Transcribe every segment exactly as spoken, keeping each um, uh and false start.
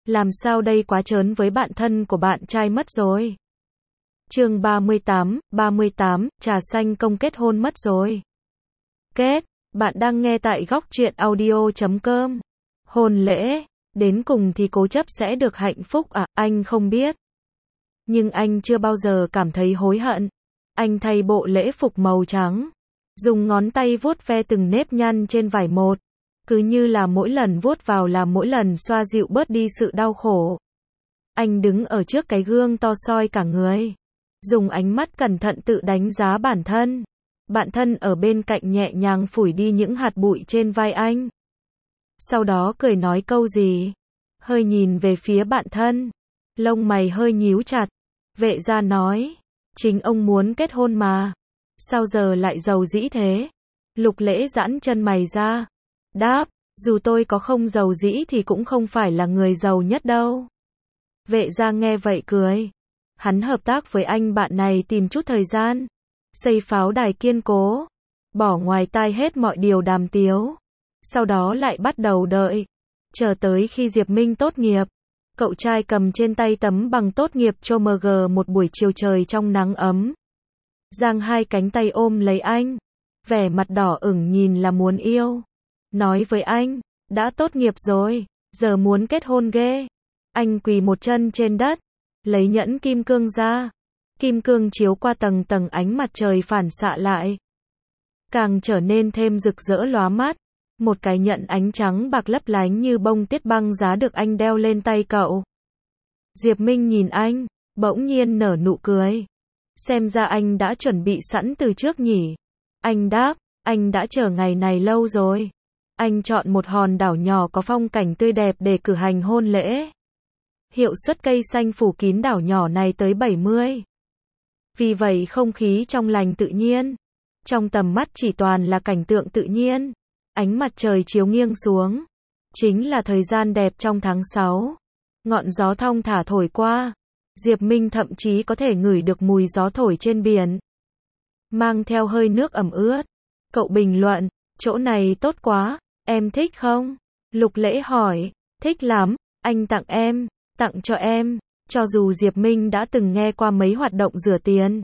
Làm sao đây, quá trớn với bạn thân của bạn trai mất rồi. Chương ba mươi tám, ba mươi tám, trà xanh công kết hôn mất rồi. Kết, bạn đang nghe tại góc truyện audio chấm com. Hôn lễ, đến cùng thì cố chấp sẽ được hạnh phúc à, anh không biết. Nhưng anh chưa bao giờ cảm thấy hối hận. Anh thay bộ lễ phục màu trắng, dùng ngón tay vuốt ve từng nếp nhăn trên vải một. Cứ như là mỗi lần vuốt vào là mỗi lần xoa dịu bớt đi sự đau khổ. Anh đứng ở trước cái gương to soi cả người, dùng ánh mắt cẩn thận tự đánh giá bản thân. Bạn thân ở bên cạnh nhẹ nhàng phủi đi những hạt bụi trên vai anh. Sau đó cười nói câu gì, hơi nhìn về phía bạn thân, lông mày hơi nhíu chặt. Vệ gia nói, chính ông muốn kết hôn mà, sao giờ lại giàu dĩ thế? Lục Lễ giãn chân mày ra, đáp, dù tôi có không giàu dĩ thì cũng không phải là người giàu nhất đâu. Vệ gia nghe vậy cười. Hắn hợp tác với anh bạn này tìm chút thời gian, xây pháo đài kiên cố, bỏ ngoài tai hết mọi điều đàm tiếu. Sau đó lại bắt đầu đợi, chờ tới khi Diệp Minh tốt nghiệp. Cậu trai cầm trên tay tấm bằng tốt nghiệp cho em giê một buổi chiều trời trong nắng ấm. Giang hai cánh tay ôm lấy anh, vẻ mặt đỏ ửng nhìn là muốn yêu. Nói với anh, đã tốt nghiệp rồi, giờ muốn kết hôn ghê. Anh quỳ một chân trên đất, lấy nhẫn kim cương ra. Kim cương chiếu qua tầng tầng ánh mặt trời phản xạ lại, càng trở nên thêm rực rỡ lóa mắt. Một cái nhẫn ánh trắng bạc lấp lánh như bông tuyết băng giá được anh đeo lên tay cậu. Diệp Minh nhìn anh, bỗng nhiên nở nụ cười. Xem ra anh đã chuẩn bị sẵn từ trước nhỉ. Anh đáp, anh đã chờ ngày này lâu rồi. Anh chọn một hòn đảo nhỏ có phong cảnh tươi đẹp để cử hành hôn lễ. Hiệu suất cây xanh phủ kín đảo nhỏ này tới bảy mươi. Vì vậy không khí trong lành tự nhiên. Trong tầm mắt chỉ toàn là cảnh tượng tự nhiên. Ánh mặt trời chiếu nghiêng xuống. Chính là thời gian đẹp trong tháng sáu. Ngọn gió thong thả thổi qua. Diệp Minh thậm chí có thể ngửi được mùi gió thổi trên biển, mang theo hơi nước ẩm ướt. Cậu bình luận, chỗ này tốt quá, em thích không? Lục Lễ hỏi, thích lắm, anh tặng em, tặng cho em. Cho dù Diệp Minh đã từng nghe qua mấy hoạt động rửa tiền,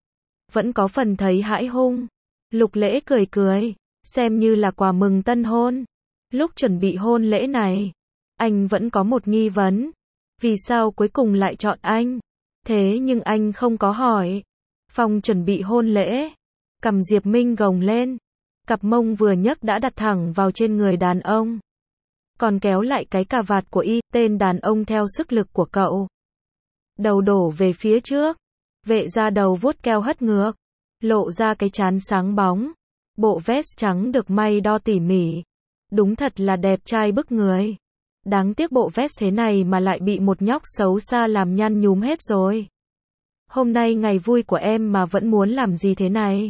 vẫn có phần thấy hãi hùng. Lục Lễ cười cười, xem như là quà mừng tân hôn. Lúc chuẩn bị hôn lễ này, anh vẫn có một nghi vấn. Vì sao cuối cùng lại chọn anh? Thế nhưng anh không có hỏi. Phòng chuẩn bị hôn lễ, cầm Diệp Minh gồng lên. Cặp mông vừa nhấc đã đặt thẳng vào trên người đàn ông. Còn kéo lại cái cà vạt của y, tên đàn ông theo sức lực của cậu. Đầu đổ về phía trước. Vệ gia đầu vuốt keo hất ngược, lộ ra cái trán sáng bóng. Bộ vest trắng được may đo tỉ mỉ. Đúng thật là đẹp trai bức người. Đáng tiếc bộ vest thế này mà lại bị một nhóc xấu xa làm nhăn nhúm hết rồi. Hôm nay ngày vui của em mà vẫn muốn làm gì thế này?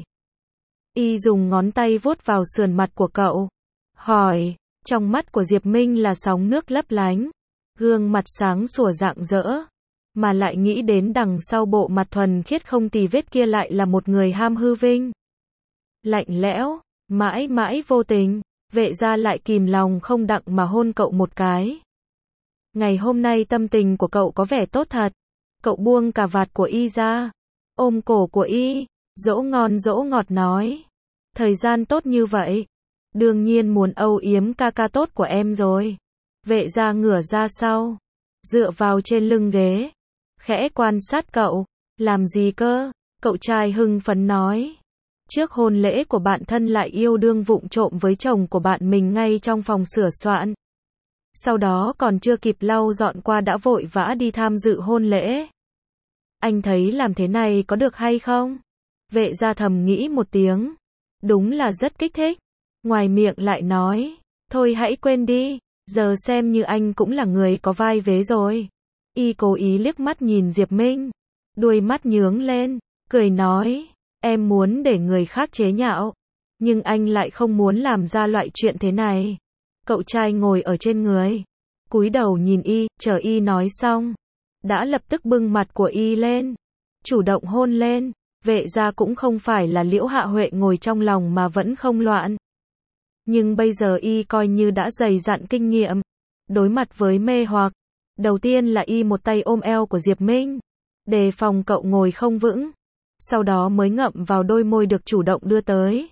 Y dùng ngón tay vuốt vào sườn mặt của cậu. Hỏi, trong mắt của Diệp Minh là sóng nước lấp lánh. Gương mặt sáng sủa rạng rỡ. Mà lại nghĩ đến đằng sau bộ mặt thuần khiết không tì vết kia lại là một người ham hư vinh. Lạnh lẽo, mãi mãi vô tình. Vệ gia lại kìm lòng không đặng mà hôn cậu một cái. Ngày hôm nay tâm tình của cậu có vẻ tốt thật. Cậu buông cà vạt của y ra, ôm cổ của y, dỗ ngon dỗ ngọt nói. Thời gian tốt như vậy, đương nhiên muốn âu yếm ca ca tốt của em rồi. Vệ gia ngửa ra sau, dựa vào trên lưng ghế, khẽ quan sát cậu. Làm gì cơ? Cậu trai hưng phấn nói. Trước hôn lễ của bạn thân lại yêu đương vụng trộm với chồng của bạn mình ngay trong phòng sửa soạn. Sau đó còn chưa kịp lau dọn qua đã vội vã đi tham dự hôn lễ. Anh thấy làm thế này có được hay không? Vệ gia thầm nghĩ một tiếng. Đúng là rất kích thích. Ngoài miệng lại nói, thôi hãy quên đi, giờ xem như anh cũng là người có vai vế rồi. Y cố ý liếc mắt nhìn Diệp Minh, đuôi mắt nhướng lên, cười nói, em muốn để người khác chế nhạo, nhưng anh lại không muốn làm ra loại chuyện thế này. Cậu trai ngồi ở trên người, cúi đầu nhìn y, chờ y nói xong, đã lập tức bưng mặt của y lên, chủ động hôn lên. Vệ gia cũng không phải là Liễu Hạ Huệ ngồi trong lòng mà vẫn không loạn. Nhưng bây giờ y coi như đã dày dặn kinh nghiệm, đối mặt với mê hoặc, Đầu tiên là y một tay ôm eo của Diệp Minh, đề phòng cậu ngồi không vững, sau đó mới ngậm vào đôi môi được chủ động đưa tới.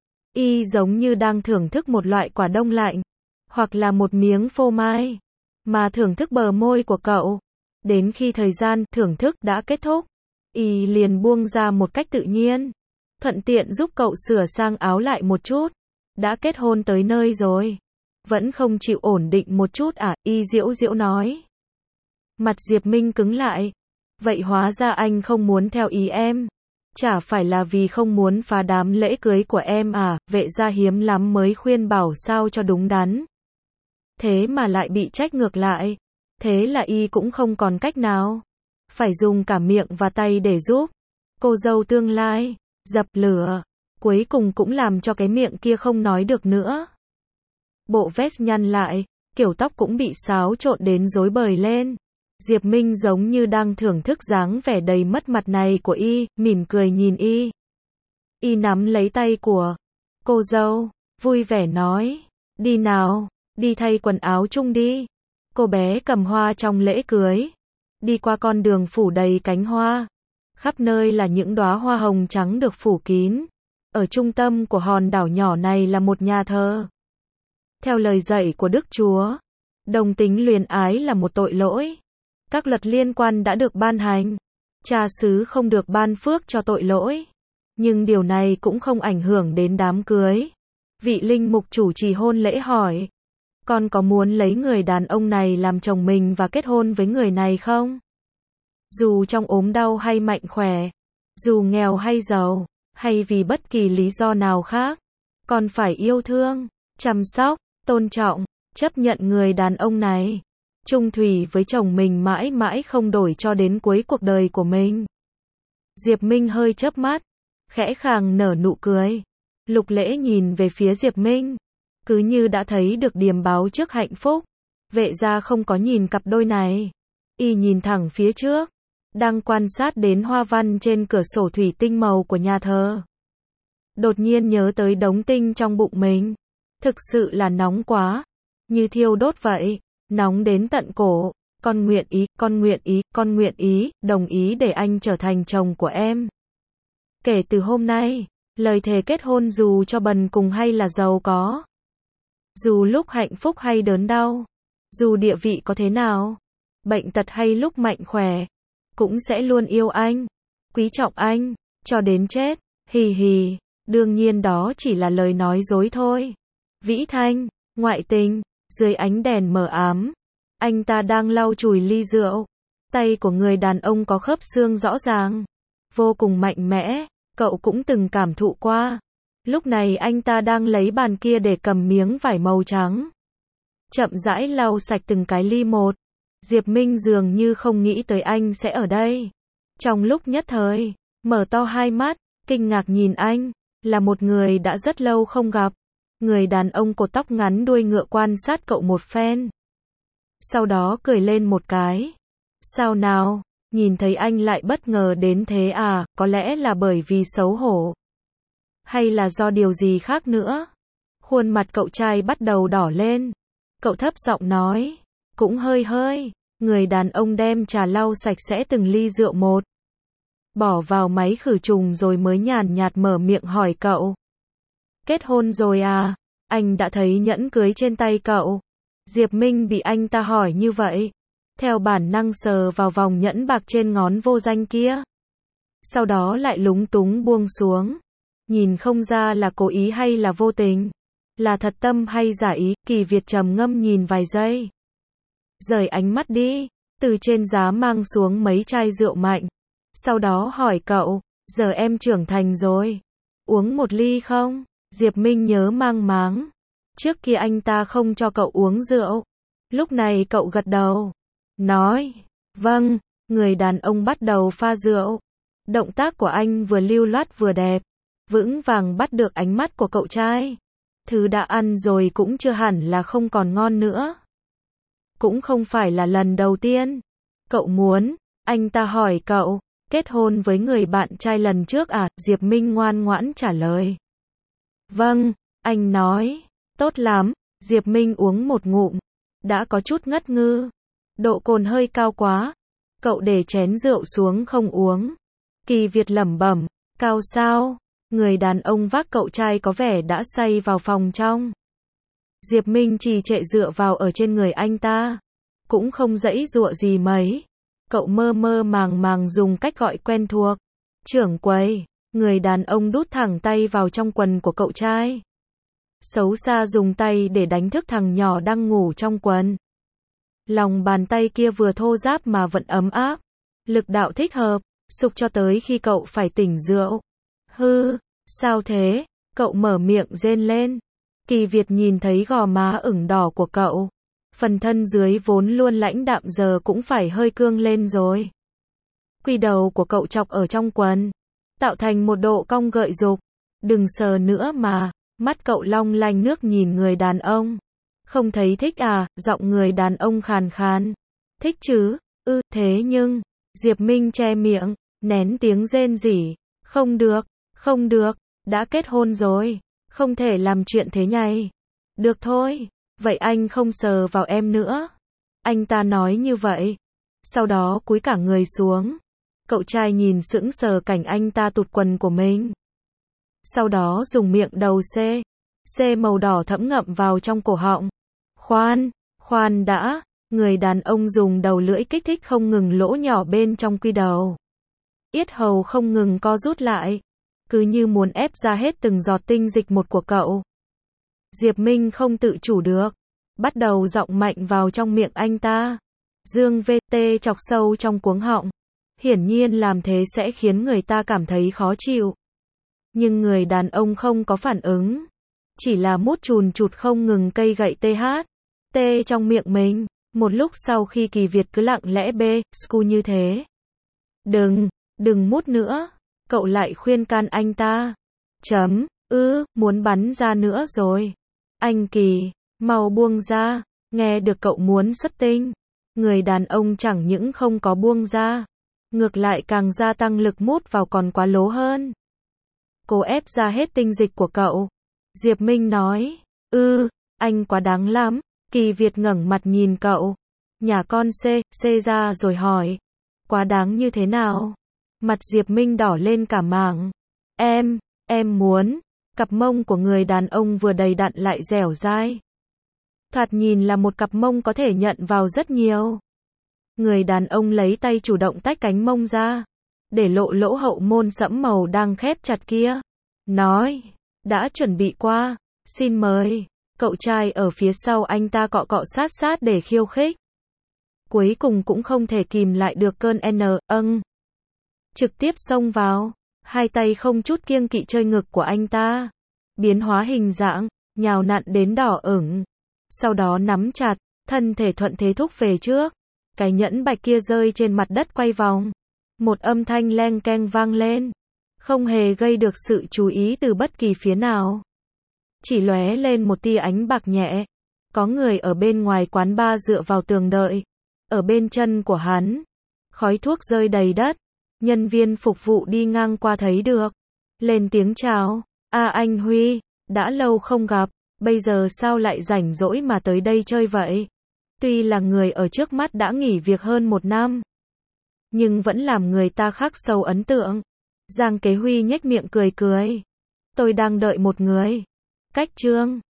Y giống như đang thưởng thức một loại quả đông lạnh, hoặc là một miếng phô mai, mà thưởng thức bờ môi của cậu. Đến khi thời gian thưởng thức đã kết thúc, y liền buông ra một cách tự nhiên, thuận tiện giúp cậu sửa sang áo lại một chút. Đã kết hôn tới nơi rồi, vẫn không chịu ổn định một chút à, y giễu giễu nói. Mặt Diệp Minh cứng lại. Vậy hóa ra anh không muốn theo ý em. Chả phải là vì không muốn phá đám lễ cưới của em à, vệ gia hiếm lắm mới khuyên bảo sao cho đúng đắn. Thế mà lại bị trách ngược lại. Thế là y cũng không còn cách nào. Phải dùng cả miệng và tay để giúp cô dâu tương lai dập lửa. Cuối cùng cũng làm cho cái miệng kia không nói được nữa. Bộ vest nhăn lại, kiểu tóc cũng bị xáo trộn đến rối bời lên. Diệp Minh giống như đang thưởng thức dáng vẻ đầy mất mặt này của y, mỉm cười nhìn y. Y nắm lấy tay của cô dâu, vui vẻ nói, đi nào, đi thay quần áo chung đi. Cô bé cầm hoa trong lễ cưới, đi qua con đường phủ đầy cánh hoa. Khắp nơi là những đóa hoa hồng trắng được phủ kín. Ở trung tâm của hòn đảo nhỏ này là một nhà thờ. Theo lời dạy của Đức Chúa, đồng tính luyến ái là một tội lỗi. Các luật liên quan đã được ban hành. Cha xứ không được ban phước cho tội lỗi. Nhưng điều này cũng không ảnh hưởng đến đám cưới. Vị linh mục chủ trì hôn lễ hỏi, con có muốn lấy người đàn ông này làm chồng mình và kết hôn với người này không? Dù trong ốm đau hay mạnh khỏe, dù nghèo hay giàu, hay vì bất kỳ lý do nào khác, con phải yêu thương, chăm sóc, tôn trọng, chấp nhận người đàn ông này, chung thủy với chồng mình mãi mãi không đổi cho đến cuối cuộc đời của mình. Diệp Minh hơi chớp mắt, khẽ khàng nở nụ cười. Lục Lễ nhìn về phía Diệp Minh, cứ như đã thấy được điềm báo trước hạnh phúc. Vệ gia không có nhìn cặp đôi này, y nhìn thẳng phía trước, đang quan sát đến hoa văn trên cửa sổ thủy tinh màu của nhà thờ. Đột nhiên nhớ tới đống tinh trong bụng mình, thực sự là nóng quá, như thiêu đốt vậy, nóng đến tận cổ. Con nguyện ý, con nguyện ý, con nguyện ý, đồng ý để anh trở thành chồng của em. Kể từ hôm nay, lời thề kết hôn dù cho bần cùng hay là giàu có, dù lúc hạnh phúc hay đớn đau, dù địa vị có thế nào, bệnh tật hay lúc mạnh khỏe, cũng sẽ luôn yêu anh, quý trọng anh, cho đến chết. Hì hì, đương nhiên đó chỉ là lời nói dối thôi. Vĩ Thanh, ngoại tình, dưới ánh đèn mờ ám, anh ta đang lau chùi ly rượu. Tay của người đàn ông có khớp xương rõ ràng, vô cùng mạnh mẽ, cậu cũng từng cảm thụ qua. Lúc này anh ta đang lấy bàn kia để cầm miếng vải màu trắng, chậm rãi lau sạch từng cái ly một. Diệp Minh dường như không nghĩ tới anh sẽ ở đây. Trong lúc nhất thời, mở to hai mắt, kinh ngạc nhìn anh, là một người đã rất lâu không gặp. Người đàn ông cột tóc ngắn đuôi ngựa quan sát cậu một phen, sau đó cười lên một cái. Sao nào, nhìn thấy anh lại bất ngờ đến thế à, có lẽ là bởi vì xấu hổ, hay là do điều gì khác nữa? Khuôn mặt cậu trai bắt đầu đỏ lên. Cậu thấp giọng nói, cũng hơi hơi. Người đàn ông đem trà lau sạch sẽ từng ly rượu một, bỏ vào máy khử trùng rồi mới nhàn nhạt mở miệng hỏi cậu. Kết hôn rồi à? Anh đã thấy nhẫn cưới trên tay cậu. Diệp Minh bị anh ta hỏi như vậy, theo bản năng sờ vào vòng nhẫn bạc trên ngón vô danh kia, sau đó lại lúng túng buông xuống. Nhìn không ra là cố ý hay là vô tình, là thật tâm hay giả ý. Kỳ Việt trầm ngâm nhìn vài giây, rời ánh mắt đi, từ trên giá mang xuống mấy chai rượu mạnh, sau đó hỏi cậu, giờ em trưởng thành rồi, uống một ly không? Diệp Minh nhớ mang máng, trước kia anh ta không cho cậu uống rượu, lúc này cậu gật đầu, nói, vâng. Người đàn ông bắt đầu pha rượu, động tác của anh vừa lưu loát vừa đẹp, vững vàng bắt được ánh mắt của cậu trai. Thứ đã ăn rồi cũng chưa hẳn là không còn ngon nữa. Cũng không phải là lần đầu tiên. Cậu muốn, anh ta hỏi cậu, kết hôn với người bạn trai lần trước à? Diệp Minh ngoan ngoãn trả lời. Vâng, anh nói, tốt lắm. Diệp Minh uống một ngụm, đã có chút ngất ngư. Độ cồn hơi cao quá. Cậu để chén rượu xuống không uống. Kỳ Việt lẩm bẩm, cao sao? Người đàn ông vác cậu trai có vẻ đã say vào phòng trong. Diệp Minh trì trệ dựa vào ở trên người anh ta. Cũng không giãy giụa gì mấy. Cậu mơ mơ màng màng dùng cách gọi quen thuộc. Trưởng quầy. Người đàn ông đút thẳng tay vào trong quần của cậu trai. Xấu xa dùng tay để đánh thức thằng nhỏ đang ngủ trong quần. Lòng bàn tay kia vừa thô ráp mà vẫn ấm áp. Lực đạo thích hợp, sục cho tới khi cậu phải tỉnh rượu. Hư, sao thế? Cậu mở miệng rên lên. Kỳ Việt nhìn thấy gò má ửng đỏ của cậu. Phần thân dưới vốn luôn lãnh đạm giờ cũng phải hơi cương lên rồi. Quy đầu của cậu chọc ở trong quần, tạo thành một độ cong gợi dục. Đừng sờ nữa mà. Mắt cậu long lanh nước nhìn người đàn ông. Không thấy thích à? Giọng người đàn ông khàn khàn. Thích chứ? Ư, thế nhưng, Diệp Minh che miệng, nén tiếng rên rỉ. Không được, không được, đã kết hôn rồi, không thể làm chuyện thế nhảy. Được thôi, vậy anh không sờ vào em nữa. Anh ta nói như vậy. Sau đó cúi cả người xuống. Cậu trai nhìn sững sờ cảnh anh ta tụt quần của mình. Sau đó dùng miệng đầu C, C màu đỏ thẫm ngậm vào trong cổ họng. Khoan, khoan đã, người đàn ông dùng đầu lưỡi kích thích không ngừng lỗ nhỏ bên trong quy đầu. Yết hầu không ngừng co rút lại, cứ như muốn ép ra hết từng giọt tinh dịch một của cậu. Diệp Minh không tự chủ được, bắt đầu giọng mạnh vào trong miệng anh ta. Dương vê tê chọc sâu trong cuống họng. Hiển nhiên làm thế sẽ khiến người ta cảm thấy khó chịu. Nhưng người đàn ông không có phản ứng. Chỉ là mút chùn chụt không ngừng cây gậy tê hát. Tê trong miệng mình. Một lúc sau khi Kỳ Việt cứ lặng lẽ bê, scu như thế. Đừng, đừng mút nữa. Cậu lại khuyên can anh ta. Chấm, ư, muốn bắn ra nữa rồi. Anh Kỳ, mau buông ra. Nghe được cậu muốn xuất tinh. Người đàn ông chẳng những không có buông ra. Ngược lại càng gia tăng lực mút vào còn quá lố hơn. Cố ép ra hết tinh dịch của cậu. Diệp Minh nói, ư, anh quá đáng lắm. Kỳ Việt ngẩng mặt nhìn cậu. Nhà con C, C ra rồi hỏi. Quá đáng như thế nào? Mặt Diệp Minh đỏ lên cả mảng. Em, em muốn. Cặp mông của người đàn ông vừa đầy đặn lại dẻo dai. Thoạt nhìn là một cặp mông có thể nhận vào rất nhiều. Người đàn ông lấy tay chủ động tách cánh mông ra. Để lộ lỗ hậu môn sẫm màu đang khép chặt kia. Nói, đã chuẩn bị qua, xin mời. Cậu trai ở phía sau anh ta cọ cọ sát sát để khiêu khích. Cuối cùng cũng không thể kìm lại được cơn N, âng. Trực tiếp xông vào, hai tay không chút kiêng kỵ chơi ngực của anh ta. Biến hóa hình dạng, nhào nặn đến đỏ ửng. Sau đó nắm chặt, thân thể thuận thế thúc về trước. Cái nhẫn bạch kia rơi trên mặt đất quay vòng. Một âm thanh leng keng vang lên. Không hề gây được sự chú ý từ bất kỳ phía nào. Chỉ lóe lên một tia ánh bạc nhẹ. Có người ở bên ngoài quán bar dựa vào tường đợi. Ở bên chân của hắn, khói thuốc rơi đầy đất. Nhân viên phục vụ đi ngang qua thấy được. Lên tiếng chào. A anh Huy, đã lâu không gặp. Bây giờ sao lại rảnh rỗi mà tới đây chơi vậy? Tuy là người ở trước mắt đã nghỉ việc hơn một năm. Nhưng vẫn làm người ta khắc sâu ấn tượng. Giang Kế Huy nhếch miệng cười cười. Tôi đang đợi một người. Cách Trương.